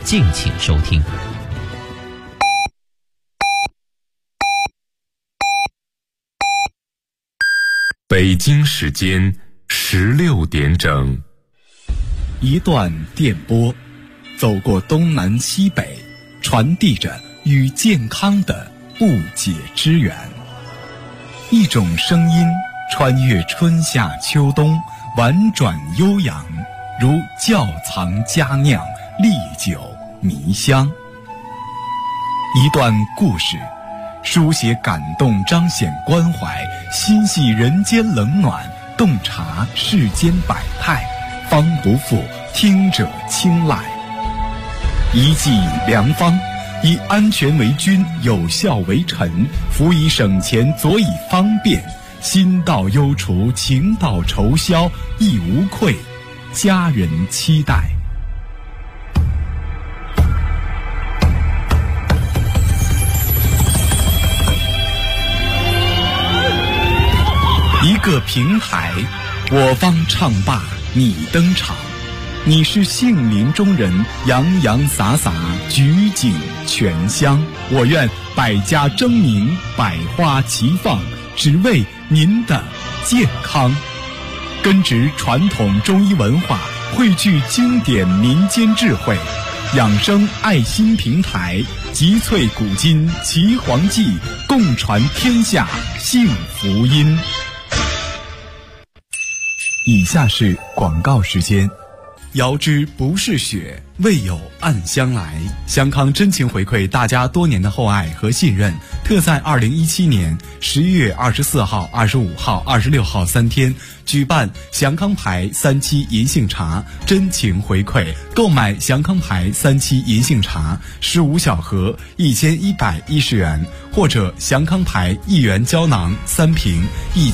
敬请收听。 北京时间16点整， 一段电波，走过东南西北，传递着与健康的不解之缘。一种声音穿越春夏秋冬，婉转悠扬，如窖藏佳酿，历久弥香。一段故事，书写感动，彰显关怀，心系人间冷暖，洞察世间百态，方不负听者青睐。一剂良方，以安全为君，有效为臣，辅以省钱，佐以方便，心到忧除，情到愁消，亦无愧，家人期待。一个平台，我方唱罢你登场，你是杏林中人，洋洋洒洒，举景全香。我愿百家争鸣，百花齐放，只为您的健康。根植传统中医文化，汇聚经典民间智慧，养生爱心平台，集萃古今奇黄记，共传天下幸福音。以下是广告时间。遥知不是雪，为有暗香来。祥康真情回馈大家多年的厚爱和信任，特在2017年11月24号、25号、26号3天举办祥康牌3期银杏茶真情回馈。购买祥康牌3期银杏茶15小盒1110元，或者祥康牌1元胶囊3瓶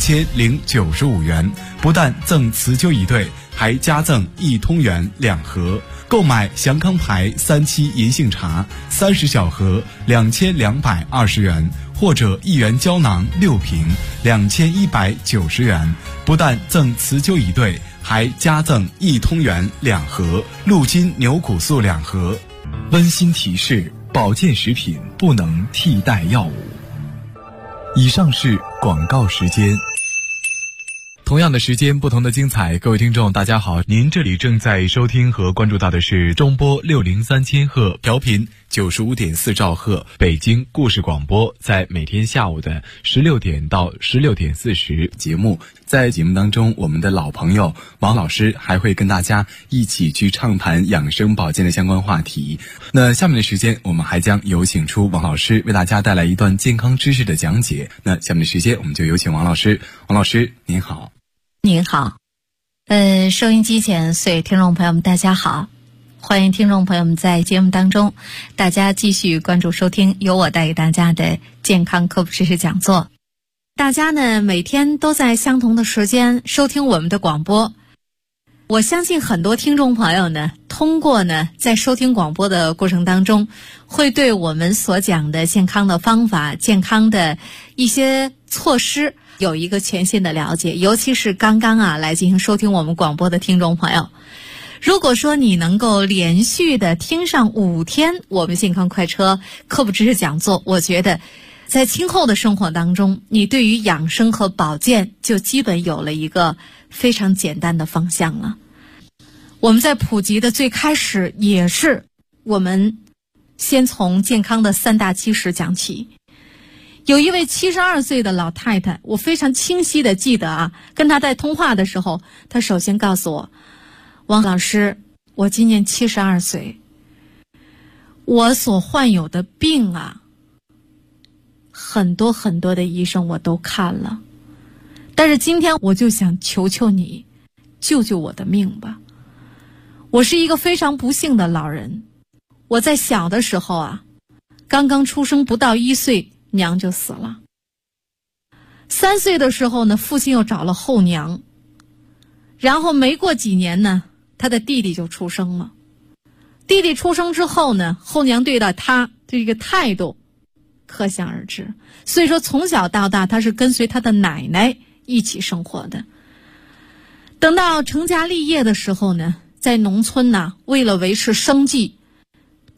1095元，不但赠辞旧一对，还加赠1通元2盒。购买祥康牌3期银杏茶30小盒2220元，或者1元胶囊6瓶2190元，不但赠辞旧一对，还加赠1通元2盒，鹿筋牛骨素2盒。温馨提示：保健食品不能替代药物。以上是广告时间。同样的时间，不同的精彩。各位听众大家好，您这里正在收听和关注到的是中波603千赫，调频95.4兆赫，北京故事广播，在每天下午的16点到16点40节目。在节目当中，我们的老朋友王老师还会跟大家一起去畅谈养生保健的相关话题。那下面的时间，我们还将有请出王老师为大家带来一段健康知识的讲解。那下面的时间，我们就有请王老师。王老师您好。 您好，收音机前所有听众朋友们大家好，欢迎听众朋友们在节目当中大家继续关注收听由我带给大家的健康科普知识讲座。大家呢每天都在相同的时间收听我们的广播，我相信很多听众朋友呢通过呢在收听广播的过程当中，会对我们所讲的健康的方法、健康的一些措施有一个全新的了解，尤其是刚刚来进行收听我们广播的听众朋友，如果说你能够连续的听上5天我们健康快车科普知识讲座，我觉得在今后的生活当中，你对于养生和保健就基本有了一个非常简单的方向了。我们在普及的最开始，也是我们先从健康的3大基石讲起。有一位72岁的老太太，我非常清晰的记得跟她在通话的时候，她首先告诉我，王老师，我今年72岁，我所患有的病很多很多的医生我都看了，但是今天我就想求求你，救救我的命吧。我是一个非常不幸的老人，我在小的时候刚刚出生不到1岁，娘就死了。3岁的时候呢，父亲又找了后娘，然后没过几年呢，他的弟弟就出生了。弟弟出生之后呢，后娘对待他这个态度可想而知。所以说从小到大他是跟随他的奶奶一起生活的。等到成家立业的时候呢，在农村为了维持生计，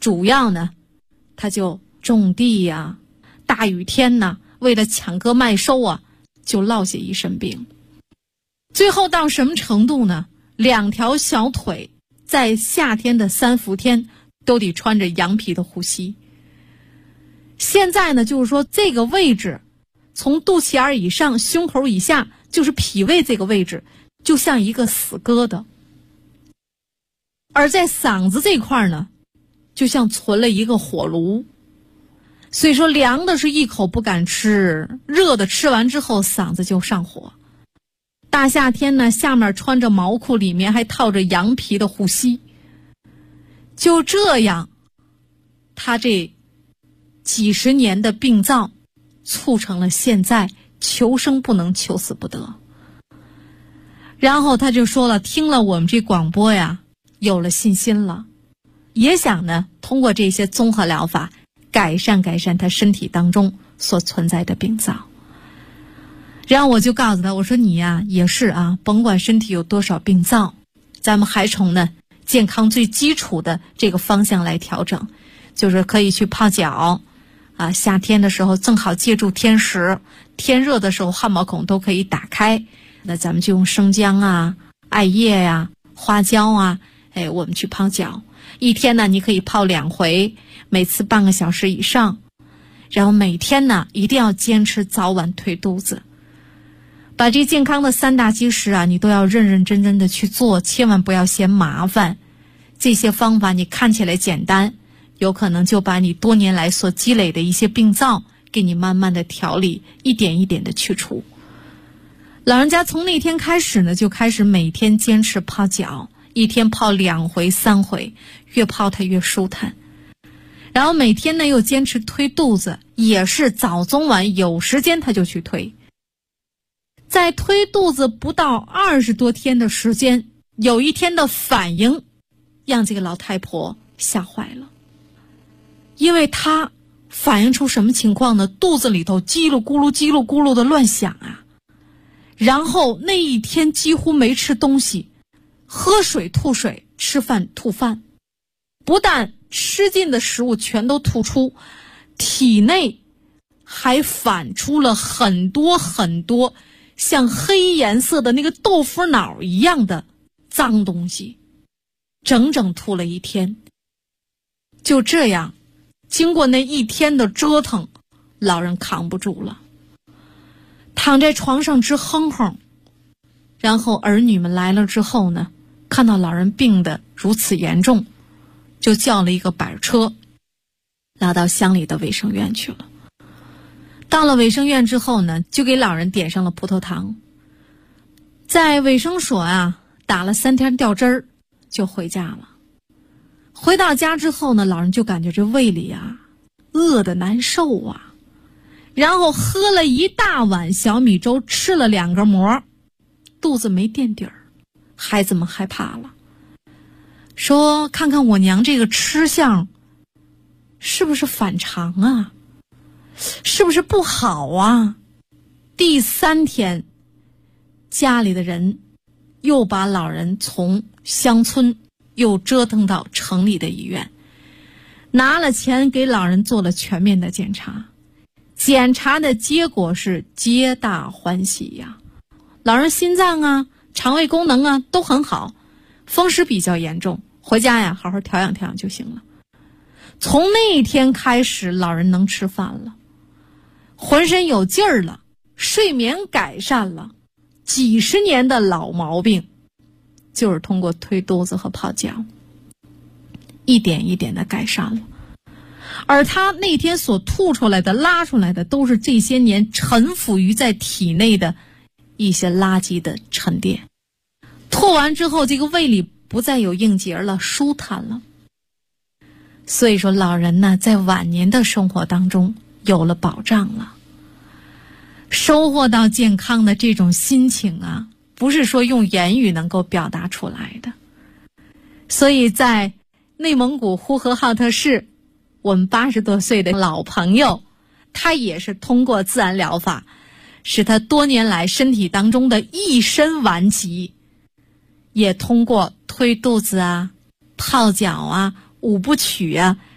主要呢他就种地呀，大雨天呢为了抢割麦收啊，就落下一身病。最后到什么程度呢？2条小腿在夏天的3伏天都得穿着羊皮的护膝。现在呢就是说这个位置从肚脐眼以上胸口以下，就是脾胃这个位置就像一个死疙瘩，而在嗓子这块呢就像存了一个火炉。所以说凉的是一口不敢吃，热的吃完之后嗓子就上火。大夏天呢下面穿着毛裤，里面还套着羊皮的护膝。就这样他这几十年的病灶促成了现在求生不能，求死不得。然后他就说了，听了我们这广播呀，有了信心了，也想呢通过这些综合疗法改善他身体当中所存在的病灶。然后我就告诉他，我说你呀也是啊，甭管身体有多少病灶，咱们还从呢健康最基础的这个方向来调整，就是可以去泡脚啊，夏天的时候正好借助天时，天热的时候汗毛孔都可以打开，那咱们就用生姜啊、艾叶呀、花椒啊，我们去泡脚。一天呢你可以泡2回，每次半个小时以上。然后每天呢一定要坚持早晚推肚子。把这健康的3大基石啊，你都要认认真真的去做，千万不要嫌麻烦。这些方法你看起来简单，有可能就把你多年来所积累的一些病灶给你慢慢的调理，一点一点的去除。老人家从那天开始呢，就开始每天坚持泡脚，一天泡2回3回，越泡它越舒坦。然后每天呢又坚持推肚子，也是早中晚有时间他就去推。在推肚子不到20多天的时间，有一天的反应让这个老太婆吓坏了。因为她反映出什么情况呢？肚子里头叽噜咕噜叽噜咕噜的乱响啊，然后那一天几乎没吃东西，喝水吐水，吃饭吐饭，不但吃进的食物全都吐出，体内还反出了很多像黑颜色的那个豆腐脑一样的脏东西，整整吐了1天。就这样，经过那1天的折腾，老人扛不住了，躺在床上直哼哼。然后儿女们来了之后呢，看到老人病得如此严重，就叫了一个板车拉到乡里的卫生院去了。到了卫生院之后呢，就给老人点上了葡萄糖，在卫生所啊打了3天吊针儿，就回家了。回到家之后呢，老人就感觉这胃里啊饿得难受啊，然后喝了1大碗小米粥，吃了2个馍，肚子没垫底儿。孩子们害怕了，说看看我娘这个吃相是不是反常啊，是不是不好啊？第3天，家里的人又把老人从乡村又折腾到城里的医院，拿了钱给老人做了全面的检查，检查的结果是皆大欢喜呀。老人心脏啊、肠胃功能啊都很好，风湿比较严重，回家呀好好调养调养就行了。从那一天开始，老人能吃饭了，浑身有劲儿了，睡眠改善了，几十年的老毛病就是通过推肚子和泡脚一点一点的改善了。而他那天所吐出来的、拉出来的，都是这些年沉浮于在体内的一些垃圾的沉淀。吐完之后，这个胃里不再有硬结了，舒坦了。所以说老人呢，在晚年的生活当中有了保障了，收获到健康的这种心情啊，不是说用言语能够表达出来的。所以在内蒙古呼和浩特市，我们80多岁的老朋友，他也是通过自然疗法，使他多年来身体当中的一身顽疾，也通过推肚子啊、泡脚啊、5部曲啊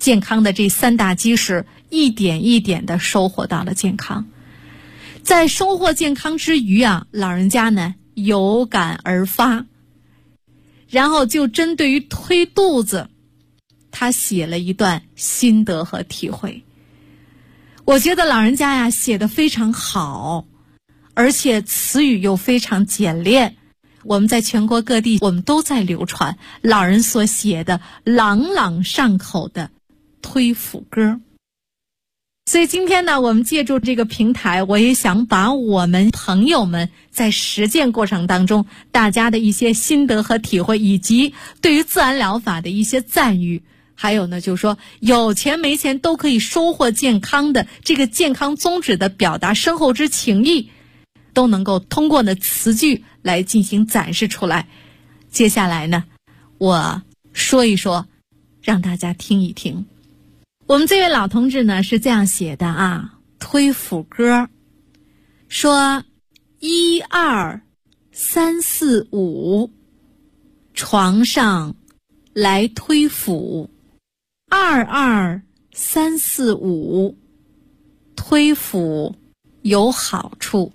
健康的这3大基石，一点一点的收获到了健康。在收获健康之余啊，老人家呢有感而发，然后就针对于推肚子，他写了一段心得和体会。我觉得老人家呀写得非常好，而且词语又非常简练。我们在全国各地，我们都在流传老人所写的朗朗上口的推腹歌。所以今天呢，我们借助这个平台，我也想把我们朋友们在实践过程当中大家的一些心得和体会，以及对于自然疗法的一些赞誉，还有呢就是说有钱没钱都可以收获健康的这个健康宗旨的表达深厚之情谊，都能够通过呢词句来进行展示出来。接下来呢，我说一说，让大家听一听。我们这位老同志呢是这样写的啊，推腹歌说1、2、3、4、5，床上来推腹，2、2、3、4、5，推腹有好处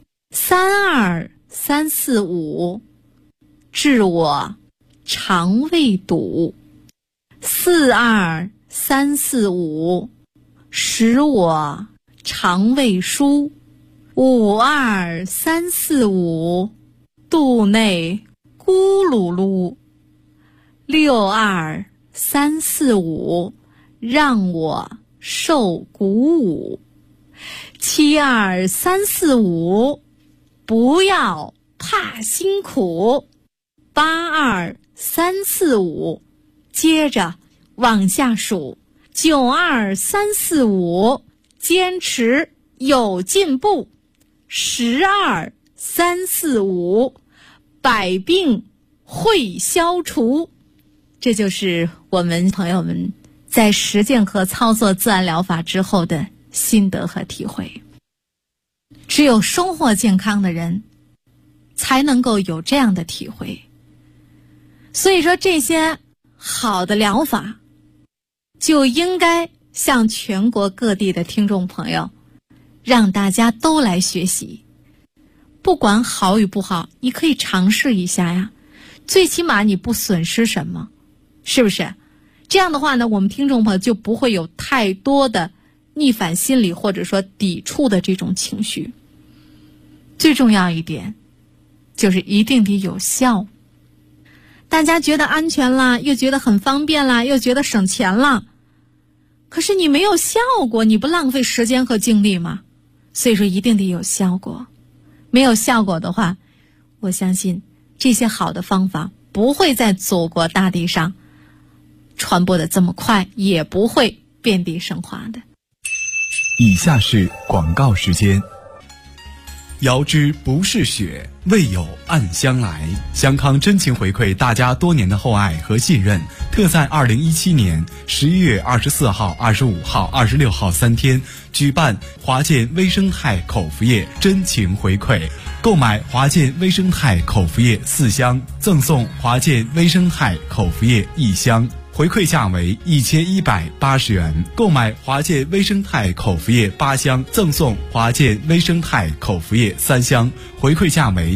，3、2、3、4、5，治我肠胃堵，4、2、3、4、5，使我肠胃舒，5、2、3、4、5，肚内咕噜噜，6、2、3、4、5，让我受鼓舞，7、2、3、4、5，不要怕辛苦，8、2、3、4、5，接着往下数，9、2、3、4、5，坚持有进步，10、2、3、4、5，百病会消除。这就是我们朋友们在实践和操作自然疗法之后的心得和体会。只有收获健康的人才能够有这样的体会。所以说这些好的疗法就应该向全国各地的听众朋友，让大家都来学习。不管好与不好，你可以尝试一下呀，最起码你不损失什么，是不是？这样的话呢，我们听众朋友就不会有太多的逆反心理，或者说抵触的这种情绪。最重要一点就是一定得有效。大家觉得安全啦，又觉得很方便啦，又觉得省钱啦，可是你没有效果，你不浪费时间和精力吗？所以说一定得有效果。没有效果的话，我相信这些好的方法不会在祖国大地上传播的这么快，也不会遍地生花的。 以下是广告时间。遥知不是雪，为有暗香来。香康真情回馈大家多年的厚爱和信任，特在2017年11月24号、25号、26号3天举办华健微生态口服液真情回馈。购买华健微生态口服液4箱，赠送华健微生态口服液1箱。回馈价为1180元，购买华健微生态口服液8箱，赠送华健微生态口服液3箱，回馈价为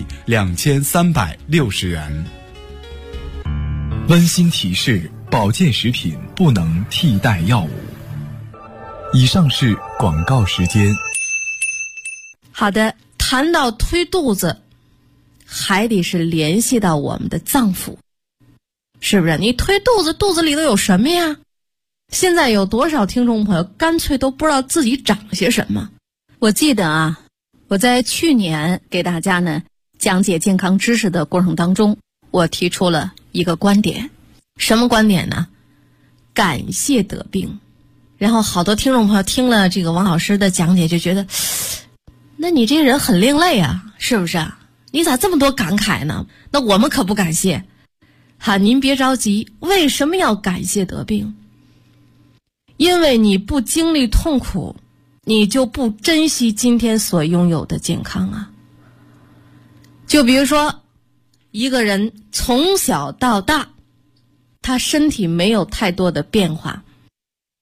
2360元。温馨提示：保健食品不能替代药物。以上是广告时间。 好的，谈到推肚子，还得是联系到我们的脏腑。是不是？你推肚子，肚子里头有什么呀？现在有多少听众朋友干脆都不知道自己长些什么？我记得啊，我在去年给大家呢讲解健康知识的过程当中，我提出了一个观点。什么观点呢？感谢得病。然后好多听众朋友听了这个王老师的讲解，就觉得，那你这人很另类啊，是不是啊？你咋这么多感慨呢？那我们可不感谢。您别着急，为什么要感谢得病？因为你不经历痛苦，你就不珍惜今天所拥有的健康啊。就比如说，一个人从小到大，他身体没有太多的变化，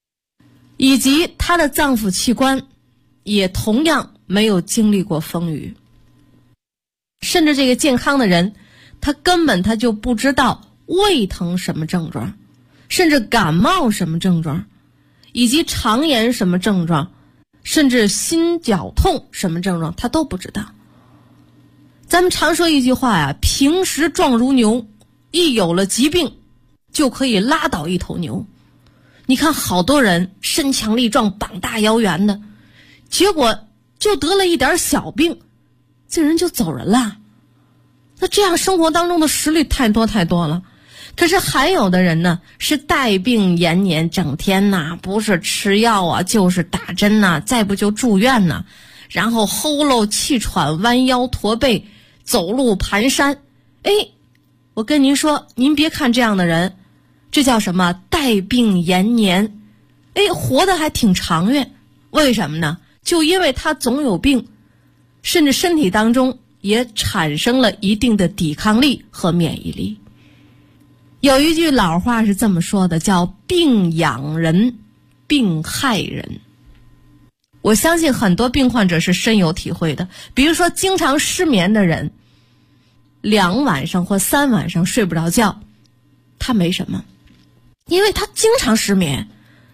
以及她的脏腑器官也同样没有经历过风雨。甚至这个健康的人，他根本他就不知道胃疼什么症状，甚至感冒什么症状，以及肠炎什么症状，甚至心绞痛什么症状他都不知道。咱们常说一句话呀，平时壮如牛，一有了疾病就可以拉倒一头牛。你看好多人身强力壮膀大腰圆的，结果就得了一点小病，这人就走人了。那这样生活当中的实例太多太多了。可是还有的人呢，是带病延年，整天呐不是吃药啊就是打针呐，再不就住院呐，然后齁漏气喘，弯腰驼背，走路蹒跚。我跟您说，您别看这样的人，这叫什么？带病延年。活得还挺长远。为什么呢？就因为他总有病，甚至身体当中也产生了一定的抵抗力和免疫力。有一句老话是这么说的，叫病养人，病害人。我相信很多病患者是深有体会的。比如说经常失眠的人，2晚上或3晚上睡不着觉，他没什么，因为他经常失眠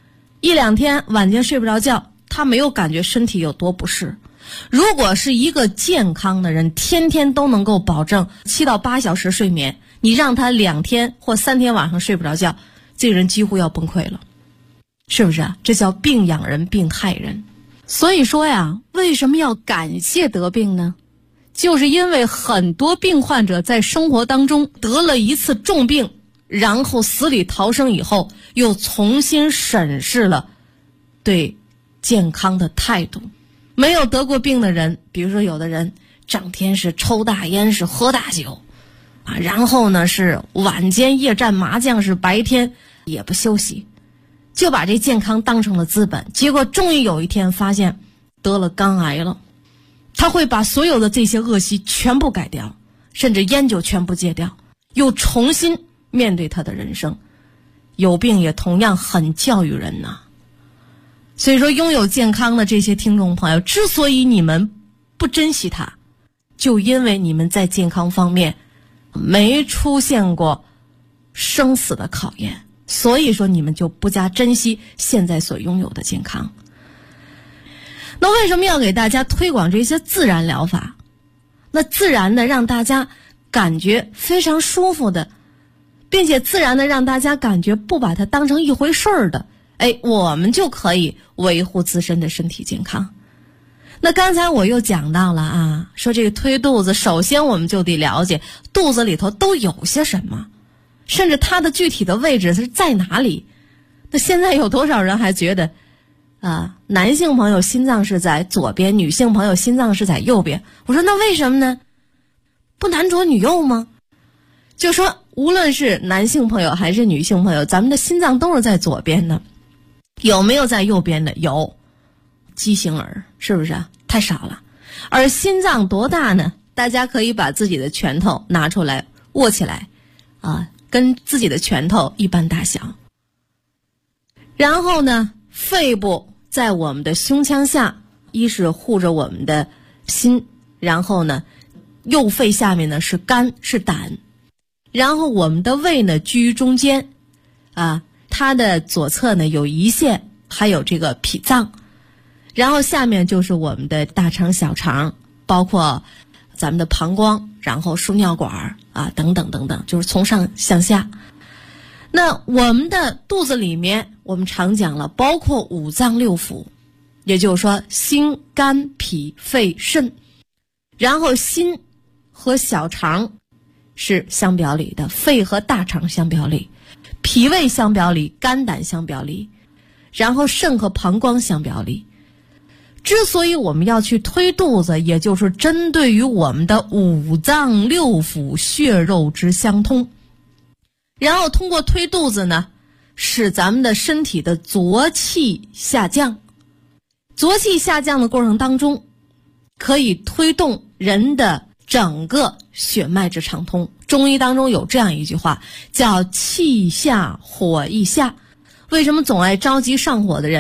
，1、2天晚间睡不着觉，他没有感觉身体有多不适。如果是一个健康的人，天天都能够保证7到8小时睡眠，你让他2天或3天晚上睡不着觉，这个人几乎要崩溃了，是不是啊？这叫病养人，病害人。所以说呀，为什么要感谢得病呢？就是因为很多病患者在生活当中得了一次重病，然后死里逃生以后，又重新审视了对健康的态度。没有得过病的人，比如说有的人整天是抽大烟，是喝大酒啊，然后呢是晚间夜战麻将，是白天也不休息，就把这健康当成了资本，结果终于有一天发现得了肝癌了。他会把所有的这些恶习全部改掉，甚至烟酒全部戒掉，又重新面对他的人生。有病也同样很教育人呐。所以说，拥有健康的这些听众朋友，之所以你们不珍惜它，就因为你们在健康方面没出现过生死的考验，所以说你们就不加珍惜现在所拥有的健康。那为什么要给大家推广这些自然疗法？那自然的让大家感觉非常舒服的，并且自然的让大家感觉不把它当成一回事儿的，我们就可以维护自身的身体健康。那刚才我又讲到了啊，说这个推肚子，首先我们就得了解肚子里头都有些什么，甚至它的具体的位置是在哪里。那现在有多少人还觉得男性朋友心脏是在左边，女性朋友心脏是在右边？我说那为什么呢？不男左女右吗？就说无论是男性朋友还是女性朋友，咱们的心脏都是在左边的。有没有在右边的？有，畸形儿，是不是太少了？而心脏多大呢？大家可以把自己的拳头拿出来握起来跟自己的拳头一般大小。然后呢，肺部在我们的胸腔下，一是护着我们的心，然后呢右肺下面呢是肝，是胆，然后我们的胃呢居于中间它的左侧呢有胰腺，还有这个脾脏，然后下面就是我们的大肠、小肠，包括咱们的膀胱，然后输尿管等等等等，就是从上向下。那我们的肚子里面，我们常讲了，包括五脏六腑，也就是说心、肝、脾、肺、肾，然后心和小肠是相表里的，肺和大肠相表里，脾胃相表里，肝胆相表里，然后肾和膀胱相表里。之所以我们要去推肚子，也就是针对于我们的五脏六腑血肉之相通，然后通过推肚子呢，使咱们的身体的浊气下降。浊气下降的过程当中，可以推动人的整个血脉之畅通。中医当中有这样一句话，叫气下火易下。为什么总爱着急上火的人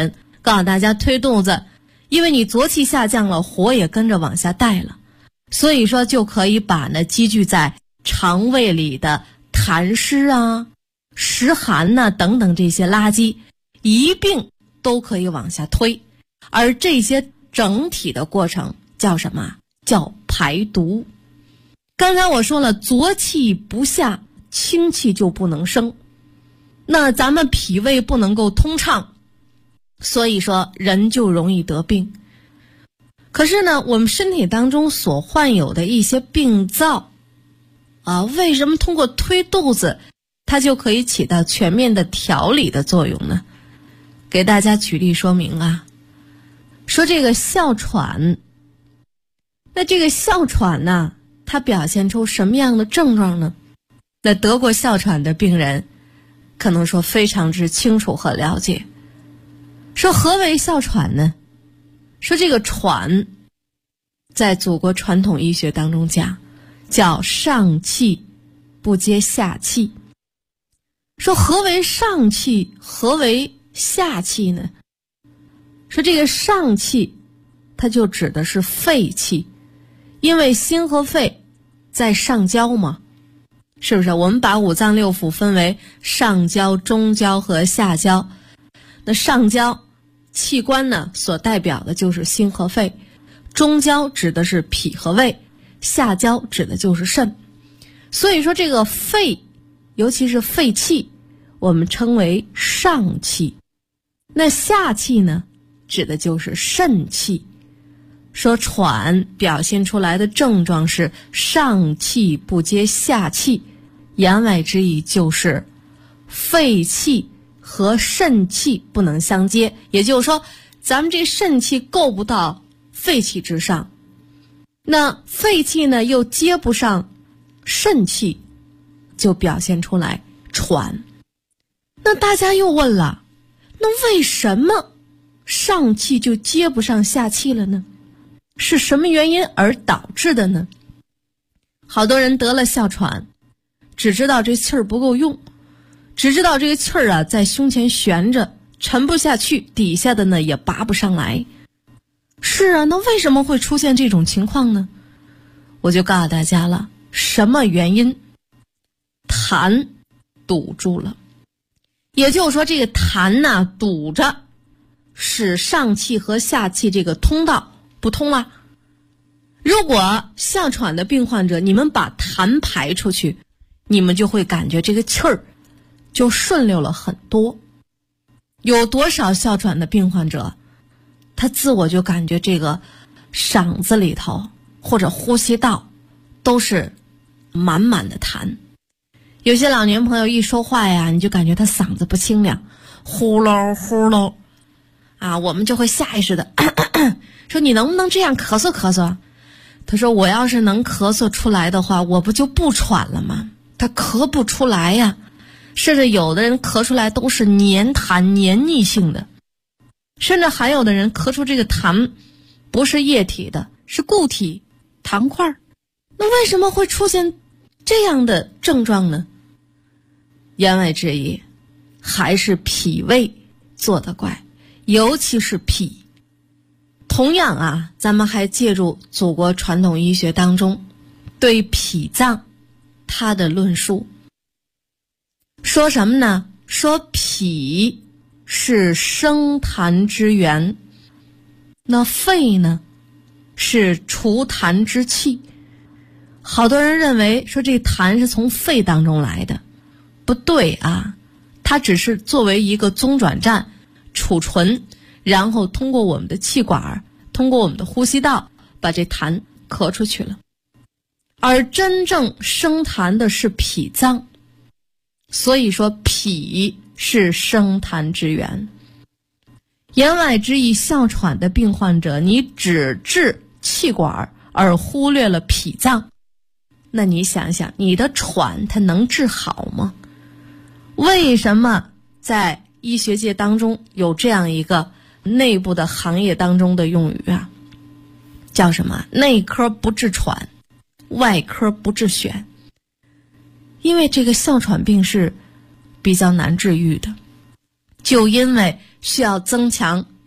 告诉大家推肚子，因为你浊气下降了，火也跟着往下带了，所以说就可以把呢积聚在肠胃里的痰湿啊、湿寒呐、等等这些垃圾一并都可以往下推，而这些整体的过程叫什么？叫排毒。刚才我说了，浊气不下，清气就不能生，那咱们脾胃不能够通畅，所以说人就容易得病。可是呢，我们身体当中所患有的一些病灶啊，为什么通过推肚子它就可以起到全面的调理的作用呢？给大家举例说明啊，说这个哮喘，那这个哮喘呢，它表现出什么样的症状呢？那得过哮喘的病人可能说非常之清楚和了解。说何为哮喘呢？说这个喘在祖国传统医学当中讲叫上气不接下气。说何为上气，何为下气呢？说这个上气它就指的是肺气，因为心和肺在上焦嘛，是不是？我们把五脏六腑分为上焦、中焦和下焦。那上焦器官呢，所代表的就是心和肺，中焦指的是脾和胃，下焦指的就是肾。所以说这个肺，尤其是肺气，我们称为上气。那下气呢，指的就是肾气。说喘表现出来的症状是上气不接下气，言外之意就是肺气和肾气不能相接，也就是说咱们这肾气够不到肺气之上，那肺气呢又接不上肾气，就表现出来喘。那大家又问了，那为什么上气就接不上下气了呢？是什么原因而导致的呢？好多人得了哮喘，只知道这气儿不够用，只知道这个气儿啊在胸前悬着，沉不下去，底下的呢也拔不上来。是啊，那为什么会出现这种情况呢？我就告诉大家了，什么原因？痰堵住了。也就是说这个痰呢堵着，使上气和下气这个通道不通了。如果哮喘的病患者你们把痰排出去，你们就会感觉这个气儿就顺溜了很多。有多少哮喘的病患者，他自我就感觉这个嗓子里头或者呼吸道都是满满的痰。有些老年朋友一说话呀，你就感觉他嗓子不清亮，呼噜呼噜啊，我们就会下意识的说你能不能这样咳嗽咳嗽？他说我要是能咳嗽出来的话，我不就不喘了吗？他咳不出来呀，甚至有的人咳出来都是黏痰黏腻性的，甚至还有的人咳出这个痰不是液体的，是固体糖块。那为什么会出现这样的症状呢？言外之意还是脾胃做的怪，尤其是脾。同样啊，咱们还借助祖国传统医学当中对脾脏它的论述，说什么呢？说脾是生痰之源，那肺呢是除痰之器。好多人认为说这痰是从肺当中来的，不对啊，它只是作为一个中转站储存，然后通过我们的气管，通过我们的呼吸道把这痰咳出去了。而真正生痰的是脾脏，所以说脾是生痰之源。言外之意，哮喘的病患者你只治气管而忽略了脾脏，那你想想你的喘它能治好吗？为什么在医学界当中有这样一个内部的行业当中的用语啊，叫什么？内科不治喘，外科不治癣。因为这个哮喘病是比较难治愈的，就因为需要增强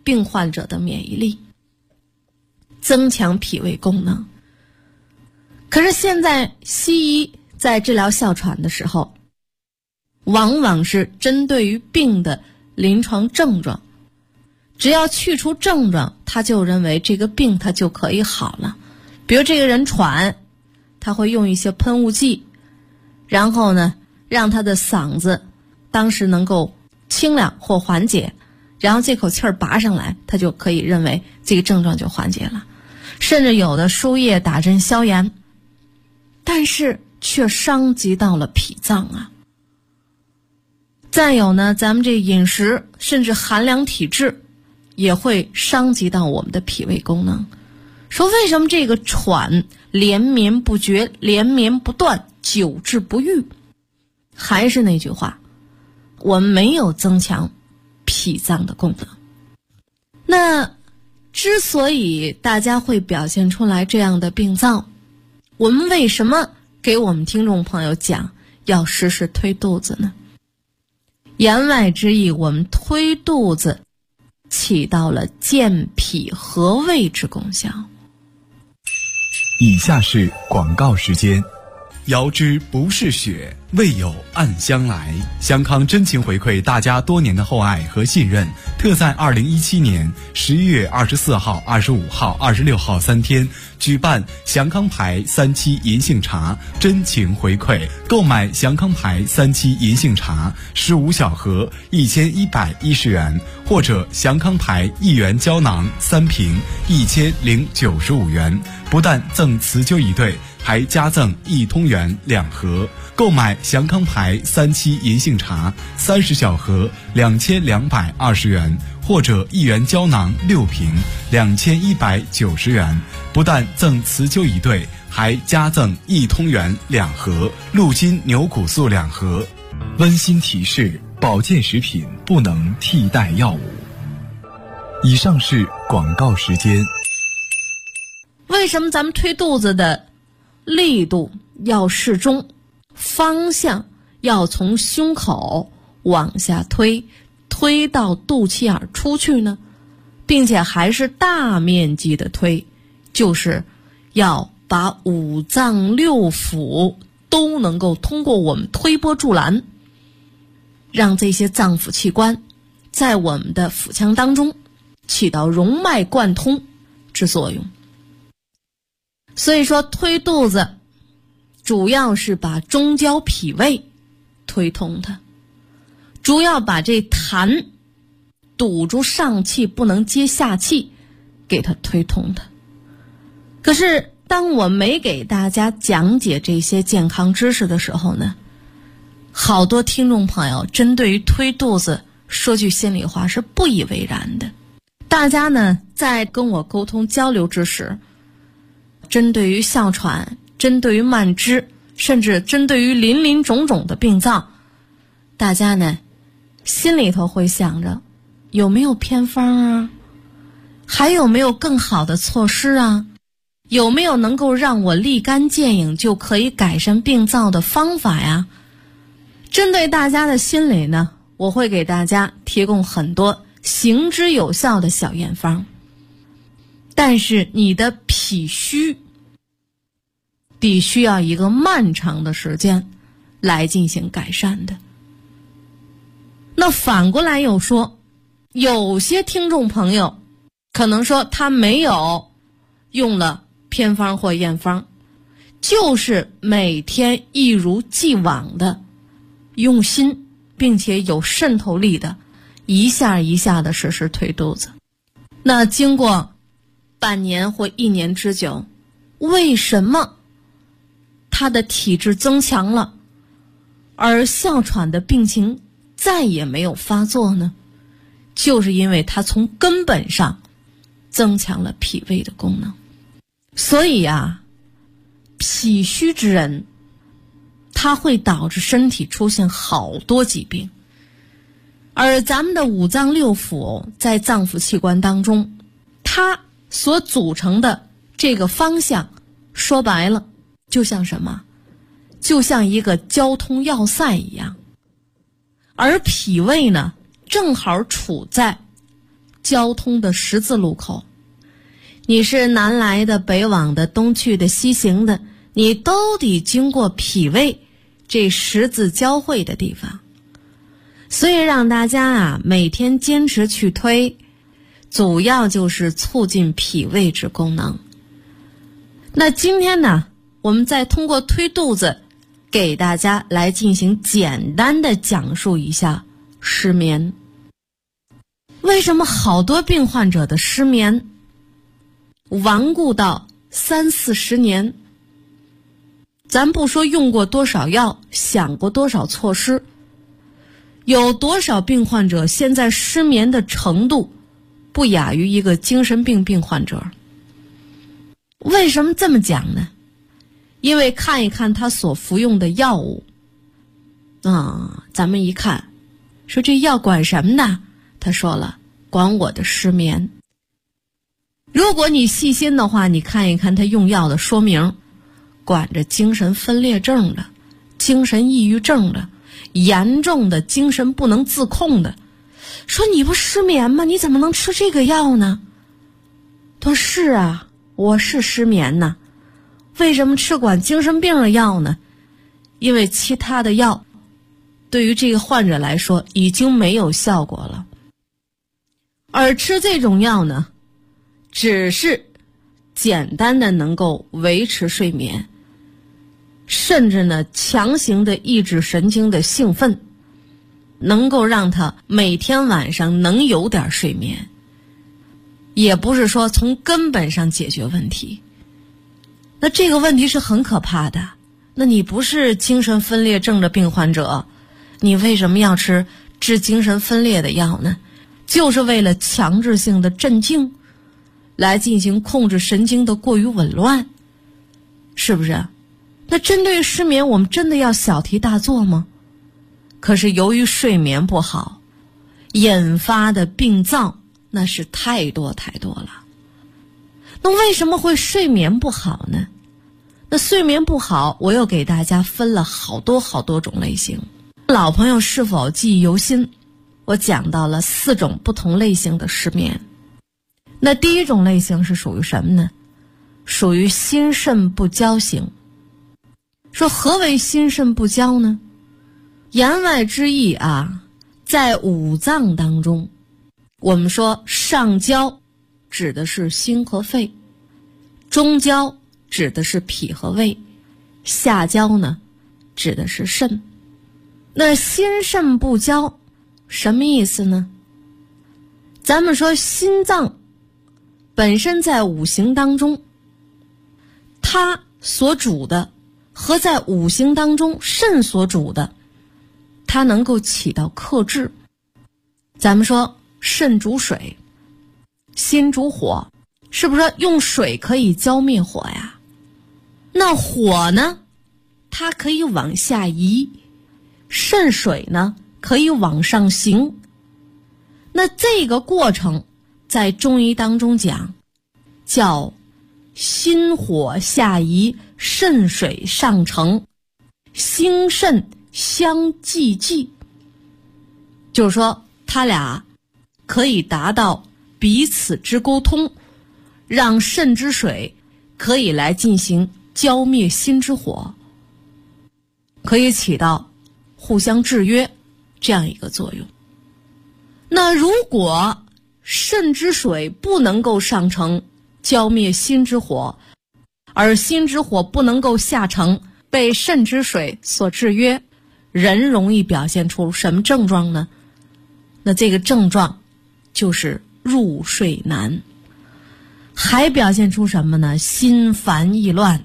病患者的免疫力，增强脾胃功能。可是现在西医在治疗哮喘的时候，往往是针对于病的临床症状，只要去除症状，他就认为这个病他就可以好了。比如这个人喘，他会用一些喷雾剂，然后呢让他的嗓子当时能够清凉或缓解，然后这口气儿拔上来，他就可以认为这个症状就缓解了。甚至有的输液打针消炎，但是却伤及到了脾脏啊。再有呢，咱们这饮食甚至寒凉体质也会伤及到我们的脾胃功能。说为什么这个喘连绵不绝，连绵不断，久治不愈？还是那句话，我们没有增强脾脏的功能。那之所以大家会表现出来这样的病灶，我们为什么给我们听众朋友讲要时时推肚子呢？言外之意，我们推肚子起到了健脾和胃之功效。 以下是广告时间。遥知不是雪，为有暗香来。香康真情回馈大家多年的厚爱和信任，特在2017年11月24号、25号、26号3天举办祥康牌3期银杏茶真情回馈。购买祥康牌3期银杏茶15小盒1110元，或者祥康牌1元胶囊3瓶1095元，不但赠辞灸一对，还加赠益通元2盒。购买祥康牌3期银杏茶30小盒2220元，或者1元胶囊6瓶2190元，不但赠辞灸一对，还加赠益通元2盒、鹿筋牛骨素2盒。温馨提示：保健食品不能替代药物。以上是广告时间。 为什么咱们推肚子的力度要适中，方向要从胸口往下推，推到肚脐眼出去呢？并且还是大面积的推，就是要把五脏六腑都能够通过我们推波助澜，让这些脏腑器官在我们的腹腔当中起到荣脉贯通之作用。所以说推肚子主要是把中焦脾胃推通它，主要把这痰堵住上气不能接下气给它推通它。可是当我没给大家讲解这些健康知识的时候呢，好多听众朋友针对于推肚子说句心里话是不以为然的。大家呢在跟我沟通交流之时，针对于哮喘，针对于慢支，甚至针对于林林种种的病灶，大家呢心里头会想着有没有偏方啊，还有没有更好的措施啊，有没有能够让我立竿见影就可以改善病灶的方法呀？针对大家的心理呢，我会给大家提供很多行之有效的小验方。但是你的脾虚必须要一个漫长的时间来进行改善的。那反过来又说，有些听众朋友可能说他没有用了偏方或验方，就是每天一如既往的用心并且有渗透力的一下一下的实施推肚子。那经过半年或1年之久，为什么他的体质增强了，而哮喘的病情再也没有发作呢？就是因为他从根本上增强了脾胃的功能。所以啊，脾虚之人它会导致身体出现好多疾病。而咱们的五脏六腑在脏腑器官当中，它所组成的这个方向，说白了就像什么？就像一个交通要塞一样。而脾胃呢，正好处在交通的十字路口，你是南来的、北往的、东去的、西行的，你都得经过脾胃这十字交汇的地方。所以让大家每天坚持去推，主要就是促进脾胃之功能。那今天呢，我们再通过推肚子给大家来进行简单的讲述一下失眠。为什么好多病患者的失眠顽固到30-40年？咱不说用过多少药，想过多少措施，有多少病患者现在失眠的程度不亚于一个精神病病患者。为什么这么讲呢？因为看一看他所服用的药物咱们一看说这药管什么呢？他说了，管我的失眠。如果你细心的话，你看一看他用药的说明，管着精神分裂症的、精神抑郁症的、严重的精神不能自控的。说你不失眠吗？你怎么能吃这个药呢？他说是啊，我是失眠呢。为什么吃管精神病的药呢？因为其他的药对于这个患者来说已经没有效果了，而吃这种药呢，只是简单的能够维持睡眠，甚至呢强行的抑制神经的兴奋，能够让他每天晚上能有点睡眠，也不是说从根本上解决问题。那这个问题是很可怕的。那你不是精神分裂症的病患者，你为什么要吃治精神分裂的药呢？就是为了强制性的镇静，来进行控制神经的过于紊乱，是不是？那针对失眠，我们真的要小题大做吗？可是由于睡眠不好引发的病灶那是太多太多了。那为什么会睡眠不好呢？那睡眠不好，我又给大家分了好多种类型。老朋友是否记忆犹新？我讲到了4种不同类型的失眠。那第一种类型是属于什么呢？属于心肾不交型。说何为心肾不交呢？言外之意在五脏当中，我们说上焦指的是心和肺，中焦指的是脾和胃，下焦呢指的是肾。那心肾不交什么意思呢？咱们说心脏本身在五行当中，它所主的和在五行当中肾所主的，它能够起到克制。咱们说肾主水，心主火，是不是用水可以浇灭火呀？那火呢，它可以往下移，肾水呢可以往上行。那这个过程在中医当中讲叫心火下移，肾水上承，心肾相济济，就是说它俩可以达到彼此之沟通，让肾之水可以来进行浇灭心之火，可以起到互相制约这样一个作用。那如果肾之水不能够上承浇灭心之火，而心之火不能够下承被肾之水所制约，人容易表现出什么症状呢？那这个症状就是入睡难。还表现出什么呢？心烦意乱，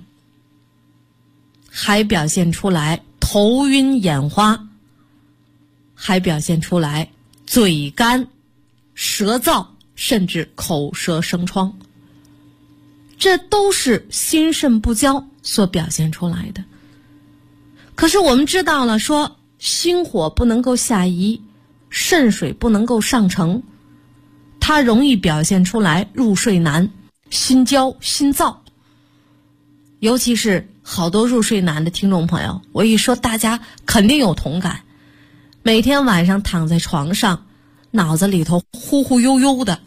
还表现出来头晕眼花，还表现出来嘴干舌燥，甚至口舌生疮。这都是心肾不交所表现出来的。可是我们知道了，说心火不能够下移，肾水不能够上承，它容易表现出来入睡难，心焦心燥。尤其是好多入睡难的听众朋友，我一说大家肯定有同感。每天晚上躺在床上，脑子里头忽忽悠悠的，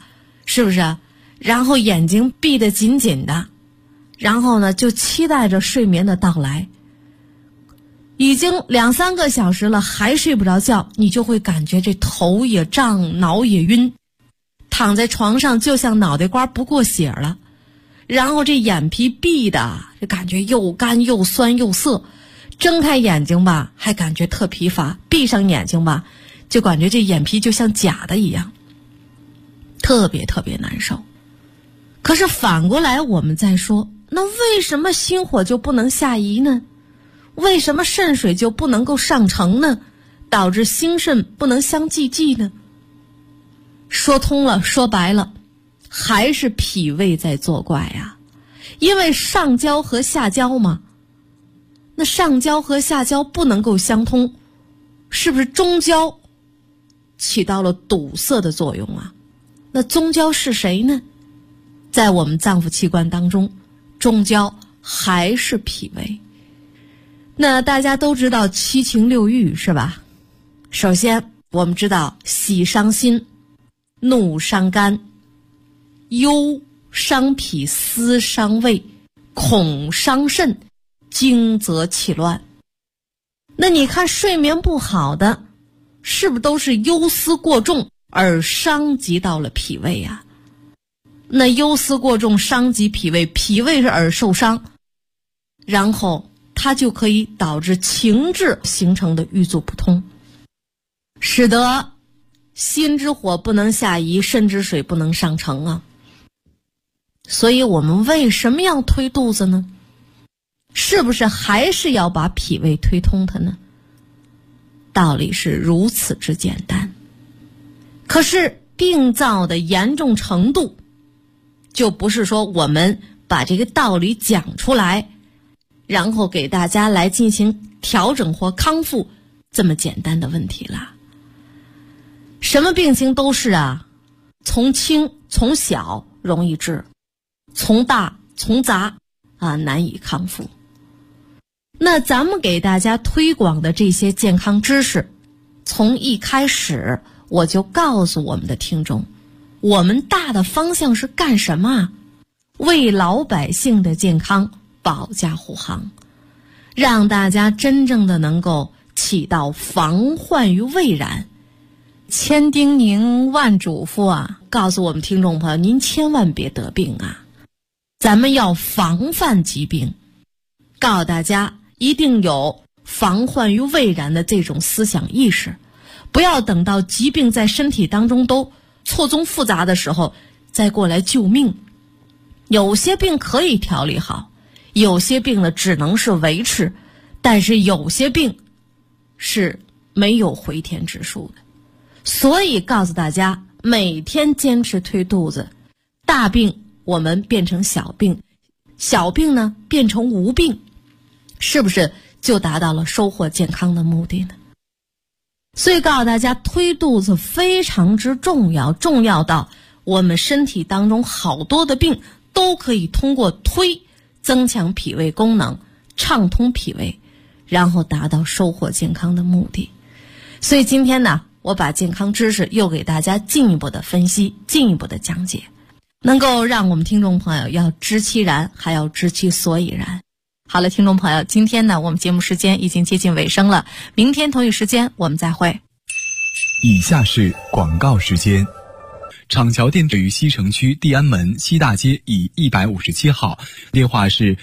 是不是？然后眼睛闭得紧紧的，然后呢就期待着睡眠的到来。已经2-3个小时了还睡不着觉，你就会感觉这头也胀，脑也晕，躺在床上就像脑袋瓜不过血了，然后这眼皮闭的就感觉又干又酸又涩，睁开眼睛吧还感觉特疲乏，闭上眼睛吧就感觉这眼皮就像假的一样，特别特别难受。可是反过来我们再说，那为什么心火就不能下移呢？为什么肾水就不能够上承呢？导致心肾不能相济济呢？说通了，说白了，还是脾胃在作怪啊。因为上焦和下焦嘛，那上焦和下焦不能够相通，是不是中焦起到了堵塞的作用啊？那中焦是谁呢？在我们脏腑器官当中，中焦还是脾胃。那大家都知道七情六欲是吧？首先我们知道喜伤心，怒伤肝，忧伤脾，思伤胃，恐伤肾，惊则气乱。那你看睡眠不好的，是不是都是忧思过重而伤及到了脾胃啊？那忧思过重伤及脾胃，脾胃是而受伤，然后它就可以导致情志形成的郁阻不通，使得心之火不能下移，肾之水不能上承啊。所以我们为什么要推肚子呢？是不是还是要把脾胃推通它呢？道理是如此之简单，可是病灶的严重程度就不是说我们把这个道理讲出来，然后给大家来进行调整或康复这么简单的问题了。什么病情都是啊，从轻从小容易治，从大从杂难以康复。那咱们给大家推广的这些健康知识，从一开始我就告诉我们的听众，我们大的方向是干什么？为老百姓的健康保驾护航，让大家真正的能够起到防患于未然。千叮咛万嘱咐啊，告诉我们听众朋友，您千万别得病啊，咱们要防范疾病，告诉大家一定有防患于未然的这种思想意识，不要等到疾病在身体当中都错综复杂的时候再过来救命。有些病可以调理好，有些病呢只能是维持，但是有些病是没有回天之术的。所以告诉大家，每天坚持推肚子，大病我们变成小病，小病呢变成无病，是不是就达到了收获健康的目的呢？所以告诉大家，推肚子非常之重要，重要到我们身体当中好多的病都可以通过推增强脾胃功能，畅通脾胃，然后达到收获健康的目的。所以今天呢，我把健康知识又给大家进一步的分析，进一步的讲解，能够让我们听众朋友要知其然，还要知其所以然。好了，听众朋友，今天呢，我们节目时间已经接近尾声了，明天同一时间我们再会。 以下是广告时间。厂桥店位于西城区地安门西大街以157号，电话是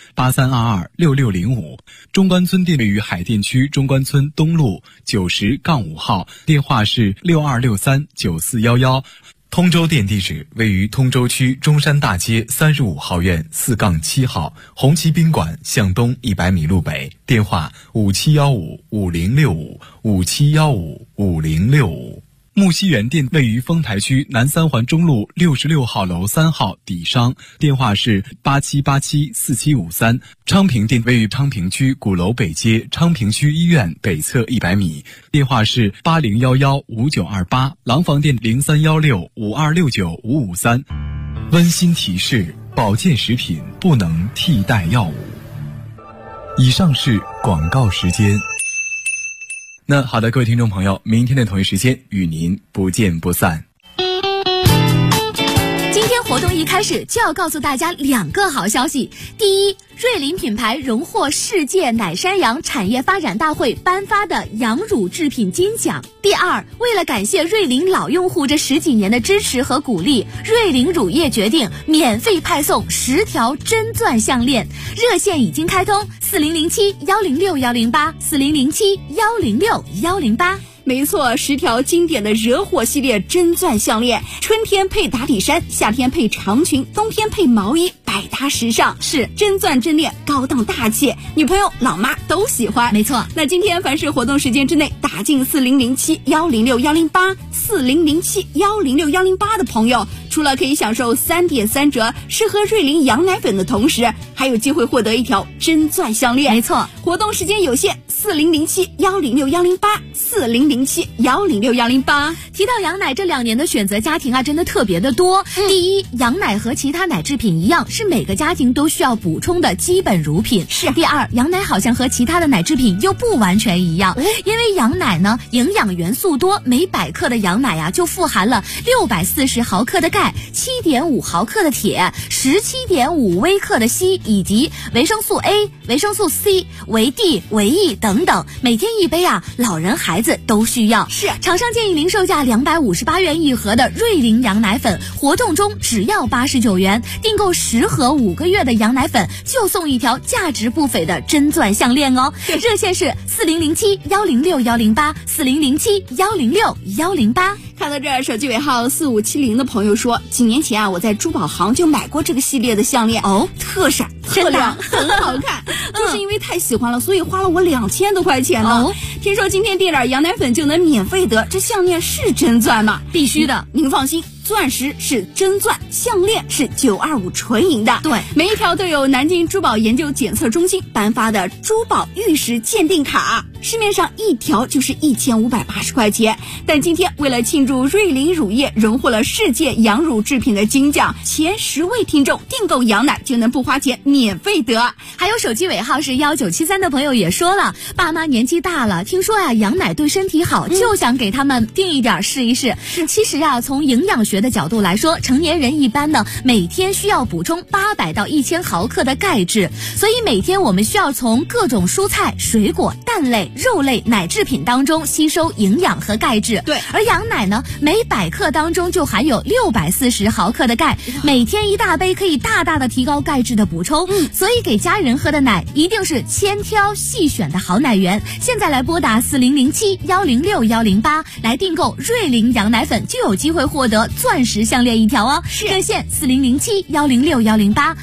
83226605。中关村店位于海淀区中关村东路90-5号，电话是62639411。通州店地址位于通州区中山大街35号院4-7号，红旗宾馆向东100米路北，电话57155065，57155065。木樨园店位于丰台区南三环中路66号楼3号底商，电话是87874753。昌平店位于昌平区鼓楼北街昌平区医院北侧100米，电话是80115928。廊坊店031652695553。温馨提示：保健食品不能替代药物。以上是广告时间。那好的，各位听众朋友，明天的同一时间与您不见不散。 健活动一开始就要告诉大家2个好消息。第一，瑞麟品牌荣获世界奶山羊产业发展大会颁发的羊乳制品金奖。第二，为了感谢瑞麟老用户这10几年的支持和鼓励，瑞麟乳业决定免费派送10条真钻项链，热线已经开通，4007-106-108，4007-106-108。 没错，10条经典的惹火系列真钻项链，春天配打底衫，夏天配长裙，冬天配毛衣，百搭时尚， 是真钻真链，高档大气，女朋友老妈都喜欢。 没错， 那今天凡是活动时间之内打进4007-106-108，4007-106-108的朋友，除了可以享受3点3折适合瑞麟羊奶粉的同时，还有机会获得1条真钻项链。 没错， 活动时间有限，4007-106-108，4007-106-108。 提到羊奶，这2年的选择家庭啊，真的特别的多。第一，羊奶和其他奶制品一样，是每个家庭都需要补充的基本乳品。 是。 第二，羊奶好像和其他的奶制品又不完全一样，因为羊奶呢，营养元素多，每100克的羊奶啊，就富含了640毫克的钙、7.5毫克的铁、17.5微克的硒，以及维生素 A、维生素 C、维 D、维 E 等等。每天1杯啊，老人孩子都需要。 是。 厂商建议零售价258元1盒的瑞麟羊奶粉，活动中只要89元，订购10盒5个月的羊奶粉就送1条价值不菲的真钻项链哦。热线是4007-106-108，4007-106-108。 看到这儿，手机尾号4570的朋友说，几年前啊，我在珠宝行就买过这个系列的项链，特闪特亮，很好看，就是因为太喜欢了，所以花了我2000多块钱呢。听说今天订点羊奶粉就能免费得，这项链是真钻吗？ 必须的， 您放心，钻石是真钻，项链是925纯银的。 对， 每一条都有南京珠宝研究检测中心颁发的珠宝玉石鉴定卡，市面上1条就是1580块钱。但今天为了庆祝瑞麟乳业荣获了世界羊乳制品的金奖，前10位听众订购羊奶就能不花钱免费得。 还有手机尾号是1973的朋友也说了，爸妈年纪大了，听说呀羊奶对身体好，就想给他们订一点试一试。其实啊，从营养学的角度来说，成年人一般呢每天需要补充800到1000毫克的钙质，所以每天我们需要从各种蔬菜、水果、蛋类、肉类、奶制品当中吸收营养和钙质。 对， 而羊奶呢，每100克当中就含有640毫克的钙，每天1大杯可以大大的提高钙质的补充。所以给家人喝的奶一定是千挑细选的好奶源。现在来拨打4007-106-108来订购瑞麟羊奶粉，就有机会获得钻石项链1条哦。热线4007-106-108，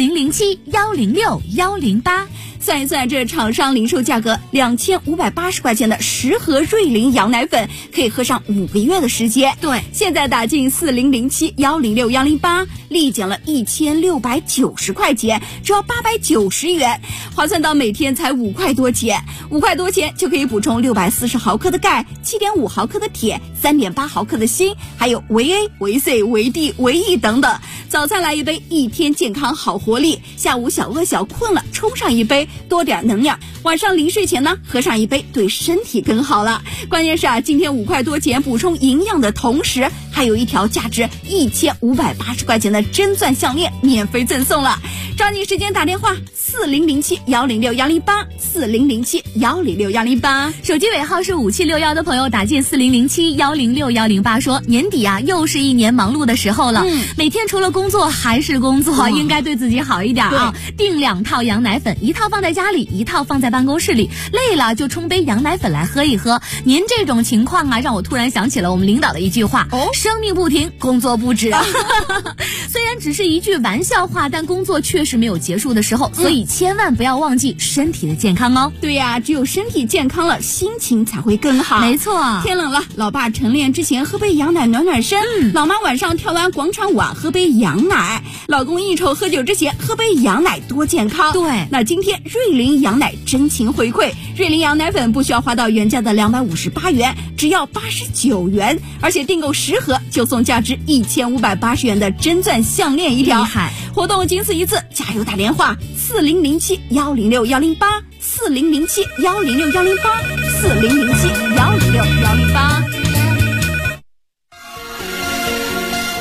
4007-106-108。 算一算，这厂商零售价格2580块钱的10盒瑞麟羊奶粉，可以喝上5个月的时间。 对， 现在打进4007-106-108，立减了1690块钱，只要890元，划算到每天才5块多钱，5块多钱就可以补充640毫克的钙、7.5毫克的铁、3.8毫克的锌，还有维 A、维 C、维 D、维 E 等等。早餐来1杯，1天健康好活力；下午小饿小困了，冲上1杯，多点能量。晚上临睡前呢，喝上1杯，对身体更好了。关键是啊，今天5块多钱补充营养的同时，还有1条价值1580块钱的真钻项链免费赠送了。抓紧时间打电话4007-106-108， 4007-106-108。 手机尾号是5761的朋友打进4007-106-108，说年底啊，又是1年忙碌的时候了，每天除了工作还是工作，应该对自己好一点啊。订2套羊奶粉，1套放在家里，1套放在办公室里，累了就冲杯羊奶粉来喝一喝。您这种情况啊，让我突然想起了我们领导的一句话，生命不停，工作不止。虽然只是一句玩笑话，但工作确实没有结束的时候，所以千万不要忘记身体的健康哦。 对呀，只有身体健康了，心情才会更好。 没错， 天冷了，老爸晨练之前喝杯羊奶暖暖身，老妈晚上跳完广场舞喝杯羊奶，老公应酬喝酒之前喝杯羊奶，多健康。 对， 那今天瑞麟羊奶真情回馈，瑞麟羊奶粉不需要花到原价的258元，只要89元，而且订购10盒就送价值1580元的真钻项链1条。 厉害！ 活动仅此一次，加油打电话4007-106-108， 4007-106-108， 4007-106-108。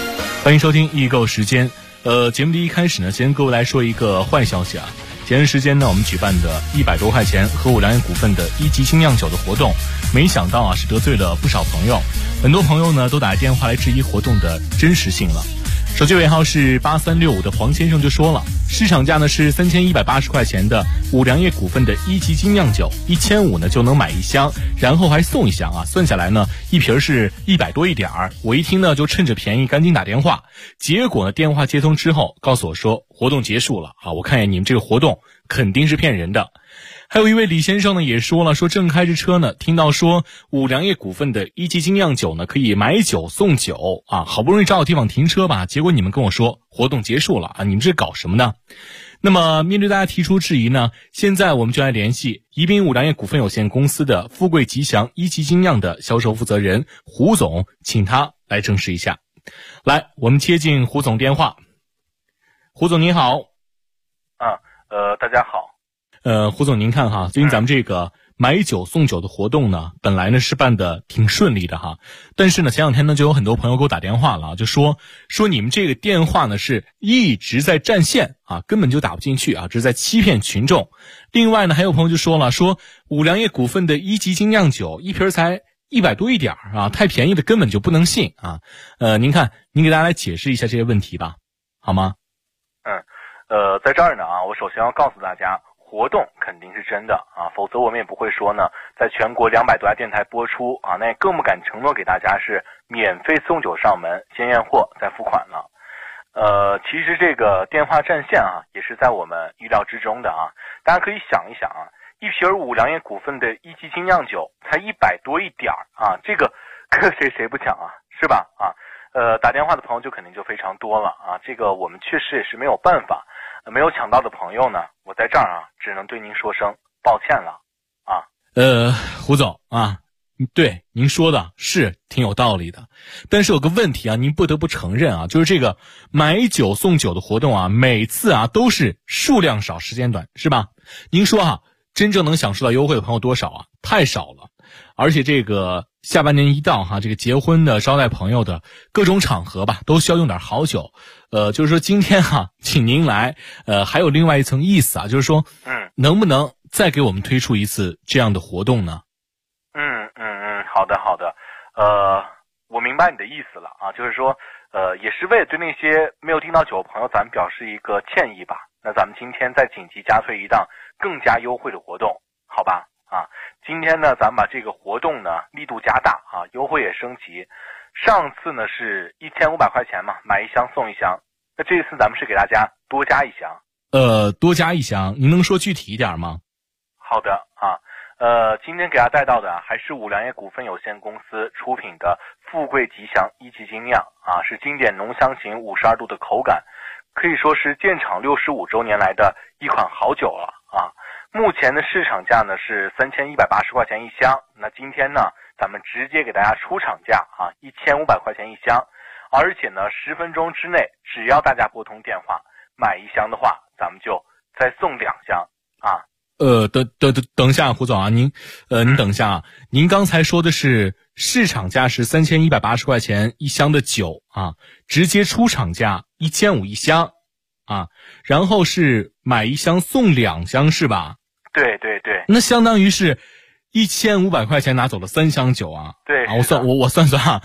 欢迎收听易购时间。节目的一开始呢，先跟各位来说一个坏消息啊。前段时间呢，我们举办的100多块钱和五粮液股份的1级精酿酒的活动，没想到啊是得罪了不少朋友，很多朋友呢都打电话来质疑活动的真实性了。手机尾号是8365的黄先生就说了，市场价呢是3180块钱的五粮液股份的1级精酿酒，1500呢就能买一箱，然后还送一箱啊，算下来呢一瓶是100多一点儿。我一听呢就趁着便宜赶紧打电话，结果呢电话接通之后告诉我说活动结束了啊，我看见你们这个活动肯定是骗人的。还有一位李先生呢也说了，说正开着车呢，听到说五粮液股份的1级精酿酒呢可以买酒送酒啊，好不容易找到地方停车吧，结果你们跟我说活动结束了啊，你们这搞什么呢？那么面对大家提出质疑呢，现在我们就来联系宜宾五粮液股份有限公司的富贵吉祥1级精酿的销售负责人胡总，请他来证实一下。来，我们接进胡总电话。胡总您好。 大家好。 胡总您看哈，最近咱们这个买酒送酒的活动呢，本来呢是办的挺顺利的哈，但是呢前两天呢就有很多朋友给我打电话了，就说你们这个电话呢是一直在占线啊，根本就打不进去啊，这是在欺骗群众。另外呢还有朋友就说了，说五粮液股份的1级精酿酒一瓶才100多一点啊，太便宜的根本就不能信啊。您看您给大家来解释一下这些问题吧，好吗？ 在这儿呢啊，我首先要告诉大家，活动肯定是真的啊，否则我们也不会说呢，在全国200多家电台播出啊，那也更不敢承诺给大家是免费送酒上门，先验货再付款了。其实这个电话占线啊，也是在我们预料之中的啊。大家可以想一想啊，一瓶五粮液股份的1级精酿酒才100多一点啊，这个谁不抢啊，是吧？啊，打电话的朋友就肯定就非常多了啊，这个我们确实也是没有办法。没有抢到的朋友呢，我在这儿啊，只能对您说声抱歉了啊。 胡总啊，对您说的是挺有道理的，但是有个问题啊，您不得不承认啊，就是这个买酒送酒的活动啊，每次啊都是数量少时间短，是吧？您说啊，真正能享受到优惠的朋友多少啊？太少了。而且这个下半年一到哈，这个结婚的、招待朋友的各种场合吧，都需要用点好酒。就是说今天哈，请您来，还有另外一层意思啊，就是说，能不能再给我们推出一次这样的活动呢？ 好的，我明白你的意思了啊，就是说，也是为了对那些没有订到酒的朋友，咱们表示一个歉意吧。那咱们今天再紧急加推一档更加优惠的活动，好吧？啊，今天呢，咱们把这个活动呢力度加大啊，优惠也升级。上次呢是1500块钱嘛，买一箱送一箱。那这一次咱们是给大家多加一箱。 多加一箱，您能说具体一点吗？ 好的啊，今天给大家带到的还是五粮液股份有限公司出品的富贵吉祥1级精酿啊，是经典浓香型52度的口感，可以说是建厂65周年来的一款好酒了啊。目前的市场价呢是3180块钱一箱，那今天呢咱们直接给大家出厂价啊，1500块钱一箱，而且呢10分钟之内，只要大家拨通电话买一箱的话，咱们就再送2箱啊。 等一下，胡总啊，您等一下啊，您刚才说的是市场价是3180块钱一箱的酒啊，直接出厂价1500一箱啊，然后是买一箱送2箱是吧？ 对， 那相当于是1500块钱拿走了3箱酒啊。 对啊，我算啊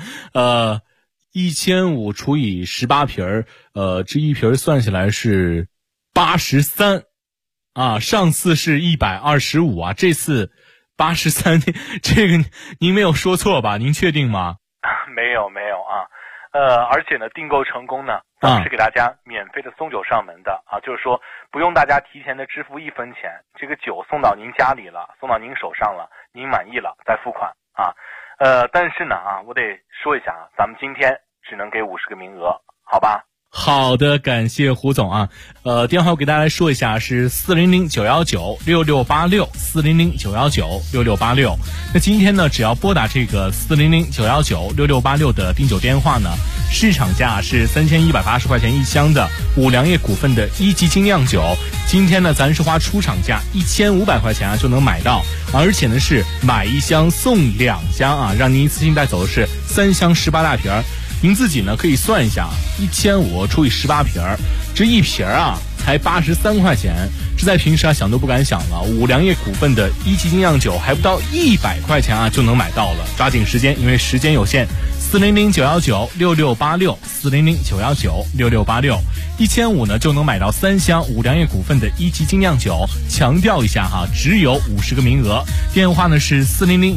，1500除以18瓶这一瓶算下来是83啊，上次是125啊，这次83，这个您没有说错吧？您确定吗？ 没有啊。而且呢，订购成功呢，咱们是给大家免费的送酒上门的啊，就是说不用大家提前的支付1分钱，这个酒送到您家里了，送到您手上了，您满意了再付款啊。但是呢啊，我得说一下啊，咱们今天只能给50个名额，好吧？ 好的，感谢胡总啊。电话我给大家来说一下，是400-919-6686 400-919-6686。那今天呢，只要拨打这个400-919-6686的订酒电话呢，市场价是3180块钱一箱的五粮液股份的1级精酿酒，今天呢咱是花出厂价1500块钱啊就能买到，而且呢是买一箱送2箱啊，让您一次性带走的是3箱18大瓶。 您自己呢可以算一下，1500除以18瓶，这一瓶啊才83块钱，这在平时啊想都不敢想了。五粮液股份的一级精酿酒还不到100块钱啊就能买到了，抓紧时间，因为时间有限。400-919-6686，400-919-6686，1500呢就能买到3箱五粮液股份的一级精酿酒。强调一下哈，只有50个名额。电话呢是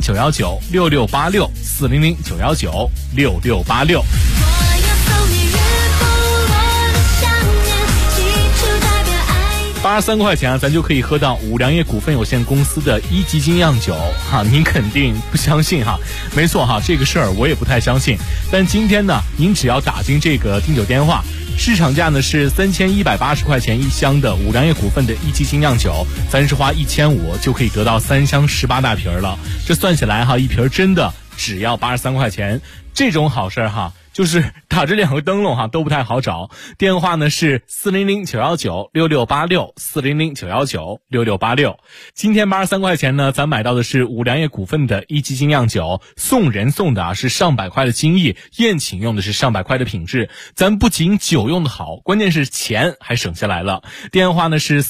400-919-6686，400-919-6686。83块钱啊，咱就可以喝到五粮液股份有限公司的一级精酿酒哈，您肯定不相信哈？没错哈，这个事儿我也不太相信。但今天呢，您只要打进这个订酒电话，市场价呢是3180块钱一箱的五粮液股份的一级精酿酒，咱是花1500就可以得到3箱18大瓶了。这算起来哈，一瓶真的只要83块钱，这种好事哈。就是打这2个灯笼哈都不太好找，电话呢是400-919-6686，400-919-6686。今天83块钱呢，咱买到的是五粮液股份的一级精酿酒，送人送的啊是上百块的精益，宴请用的是上百块的品质，咱不仅酒用的好，关键是钱还省下来了。电话呢是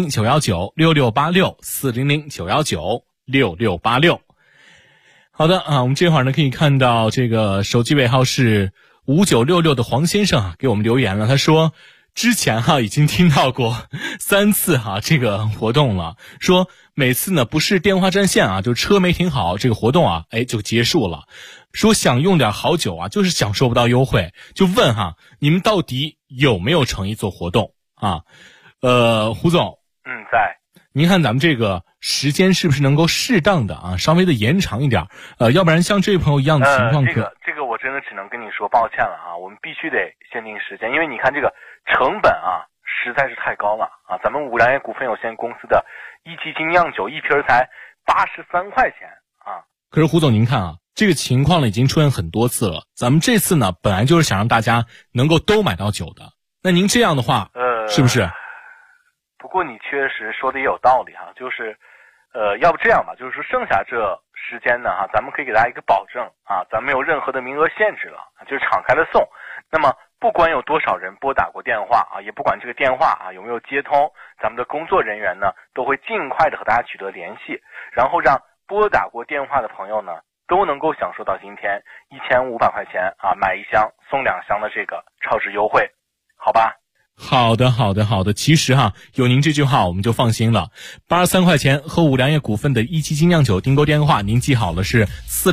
400-919-6686，400-919-6686。好的啊，我们这会儿呢可以看到这个手机尾号是5966的黄先生啊给我们留言了，他说之前已经听到过3次这个活动了，说每次呢不是电话占线就车没停好，这个活动就结束了，说想用点好酒就是享受不到优惠，就问你们到底有没有诚意做活动啊？胡总， 在。 您看咱们这个时间是不是能够适当的稍微的延长一点，要不然像这位朋友一样的情况这个我真的只能跟你说抱歉了我们必须得限定时间，因为你看这个成本实在是太高了咱们五粮液股份有限公司的一级精酿酒一瓶才83块钱可是胡总您看这个情况呢已经出现很多次了，咱们这次呢本来就是想让大家能够都买到酒的，那您这样的话是不是？ 不过你确实说的也有道理就是要不这样吧，就是说剩下这时间呢咱们可以给大家一个保证咱没有任何的名额限制了，就是敞开的送。那么不管有多少人拨打过电话也不管这个电话有没有接通，咱们的工作人员呢都会尽快的和大家取得联系，然后让拨打过电话的朋友呢都能够享受到今天1500块钱买1箱送2箱的这个超值优惠，好吧？ 好的，其实有您这句话我们就放心了。83块钱和五粮液股份的一级精酿酒订购电话您记好了，是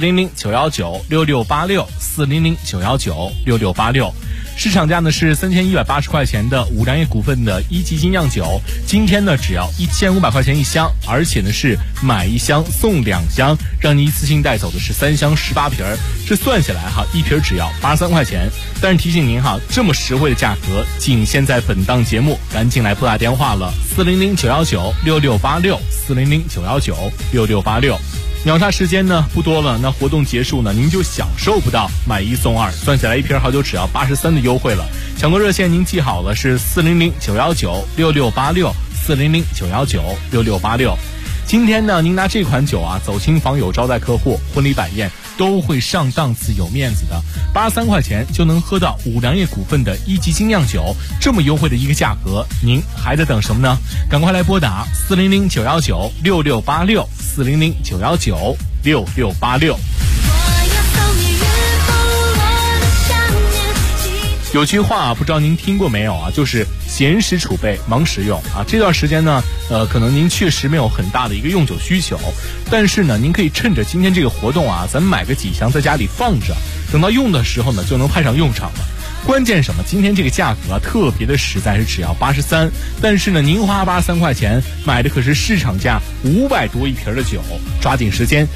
400-919-6686，400-919-6686。市场价呢是3180块钱的五粮液股份的一级精酿酒，今天呢只要1500块钱一箱，而且呢是买1箱送2箱，让你一次性带走的是3箱18瓶，这算下来一瓶只要83块钱。但是提醒您这么实惠的价格仅限在本档节目，赶紧来拨打电话了，400-919-6686，400-919-6686。秒杀时间呢不多了，那活动结束呢您就享受不到买1送2，算下来一瓶好酒只要83的优惠了。抢购热线您记好了，是400-919-6686，400-919-6686。今天呢您拿这款酒走亲访友招待客户，婚礼摆宴都会上档次有面子的，83块钱就能喝到五粮液股份的一级精酿酒，这么优惠的一个价格，您还在等什么呢？赶快来拨打400-919-6686，400-919-6686。有句话不知道您听过没有就是闲时储备，忙时用这段时间呢可能您确实没有很大的一个用酒需求，但是呢您可以趁着今天这个活动咱们买个几箱在家里放着，等到用的时候呢就能派上用场了。关键什么？今天这个价格特别的实在，是只要83，但是呢您花83块钱买的可是市场价500多一瓶的酒，抓紧时间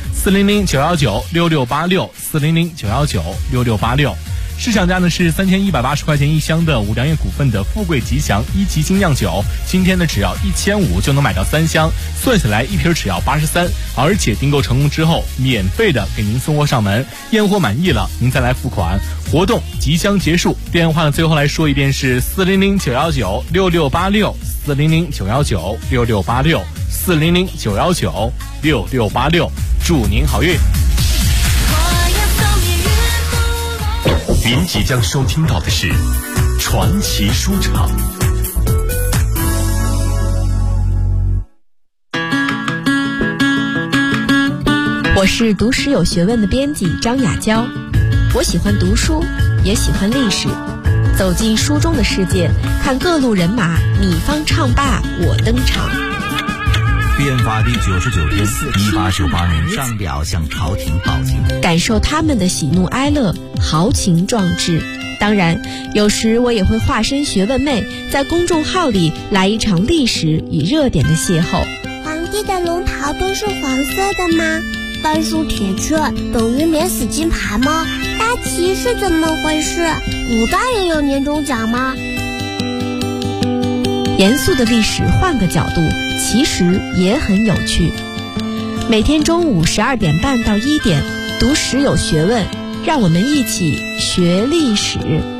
，400-919-6686，400-919-6686。市场价呢是3180块钱一箱的五粮液股份的富贵吉祥一级精酿酒，今天呢只要1500就能买到3箱，算下来一瓶只要83，而且订购成功之后免费的给您送货上门，验货满意了您再来付款。活动即将结束，电话呢最后来说一遍是400-919-6686，400-919-6686，400-919-6686，祝您好运。 您即将收听到的是传奇书场。 我是读史有学问的编辑张雅娇，我喜欢读书，也喜欢历史，走进书中的世界，看各路人马你方唱罢我登场。 变法第99天，1898年，上表向朝廷报警， 感受他们的喜怒哀乐，豪情壮志。当然，有时我也会化身学问妹，在公众号里来一场历史与热点的邂逅。 皇帝的龙袍都是黄色的吗？半数铁券等于免死金牌吗？大旗是怎么回事？古代也有年终奖吗？ 严肃的历史换个角度，其实也很有趣。每天中午12点半到1点，读史有学问，让我们一起学历史。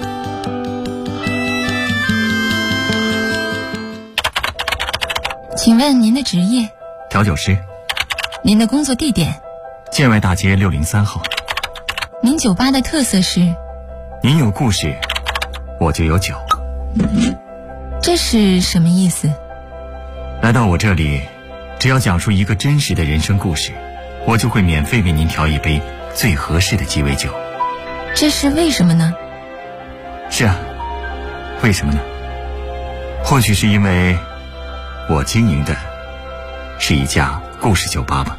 请问您的职业？ 调酒师。 您的工作地点？ 建外大街603号。 您酒吧的特色是？ 您有故事，我就有酒。 这是什么意思？ 来到我这里，只要讲述一个真实的人生故事，我就会免费为您调一杯最合适的鸡尾酒。 这是为什么呢？ 是啊，为什么呢？或许是因为我经营的是一家故事酒吧吧。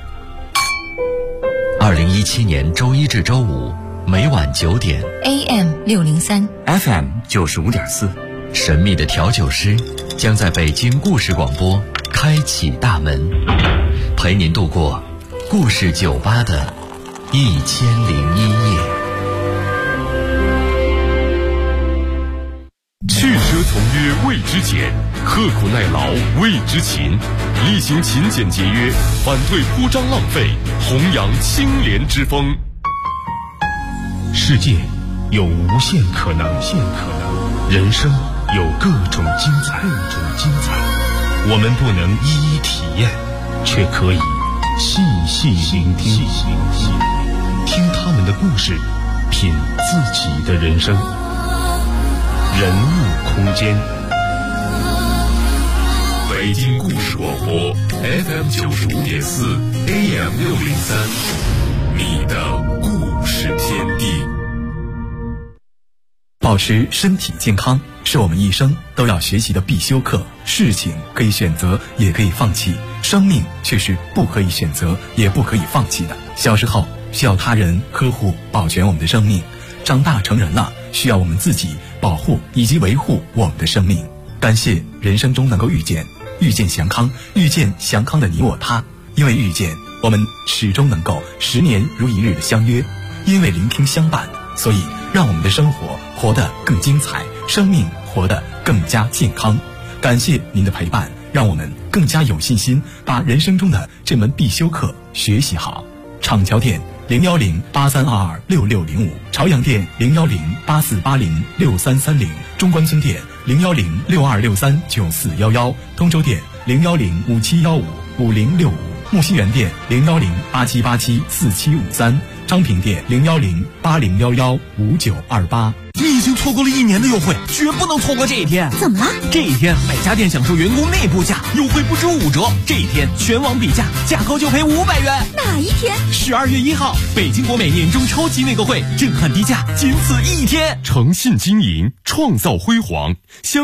2017年周一至周五每晚9点 AM 603 FM 95.4， 神秘的调酒师将在北京故事广播开启大门，陪您度过故事酒吧的1001夜。 去奢从约谓之俭，刻苦耐劳谓之勤，厉行勤俭节约，反对铺张浪费，弘扬清廉之风。 世界有无限可能，人生有各种精彩，我们不能一一体验，却可以细细聆听，听他们的故事，品自己的人生。人物空间， 北京故事广播 FM 95.4 AM 603，你的故事天地。 保持身体健康是我们一生都要学习的必修课。事情可以选择，也可以放弃，生命却是不可以选择，也不可以放弃的。小时候需要他人呵护保全我们的生命，长大成人了需要我们自己保护以及维护我们的生命。感谢人生中能够遇见祥康，遇见祥康的你我他。因为遇见，我们始终能够10年如一日的相约；因为聆听相伴，所以让我们的生活活得更精彩，生命活得更加健康。感谢您的陪伴，让我们更加有信心把人生中的这门必修课学习好。厂桥店01083226605，朝阳店01084806330，中关村店01062639411，通州店01057155065，木樨园店01087874753，昌平店01080115928。 你已经错过了1年的优惠，绝不能错过这一天。 怎么了？ 这一天每家店享受员工内部价优惠不止5折，这一天全网比价，价高就赔500元。 哪一天 ？12月1号，北京国美年终超级内购会，震撼低价，仅此1天。 诚信经营，创造辉煌。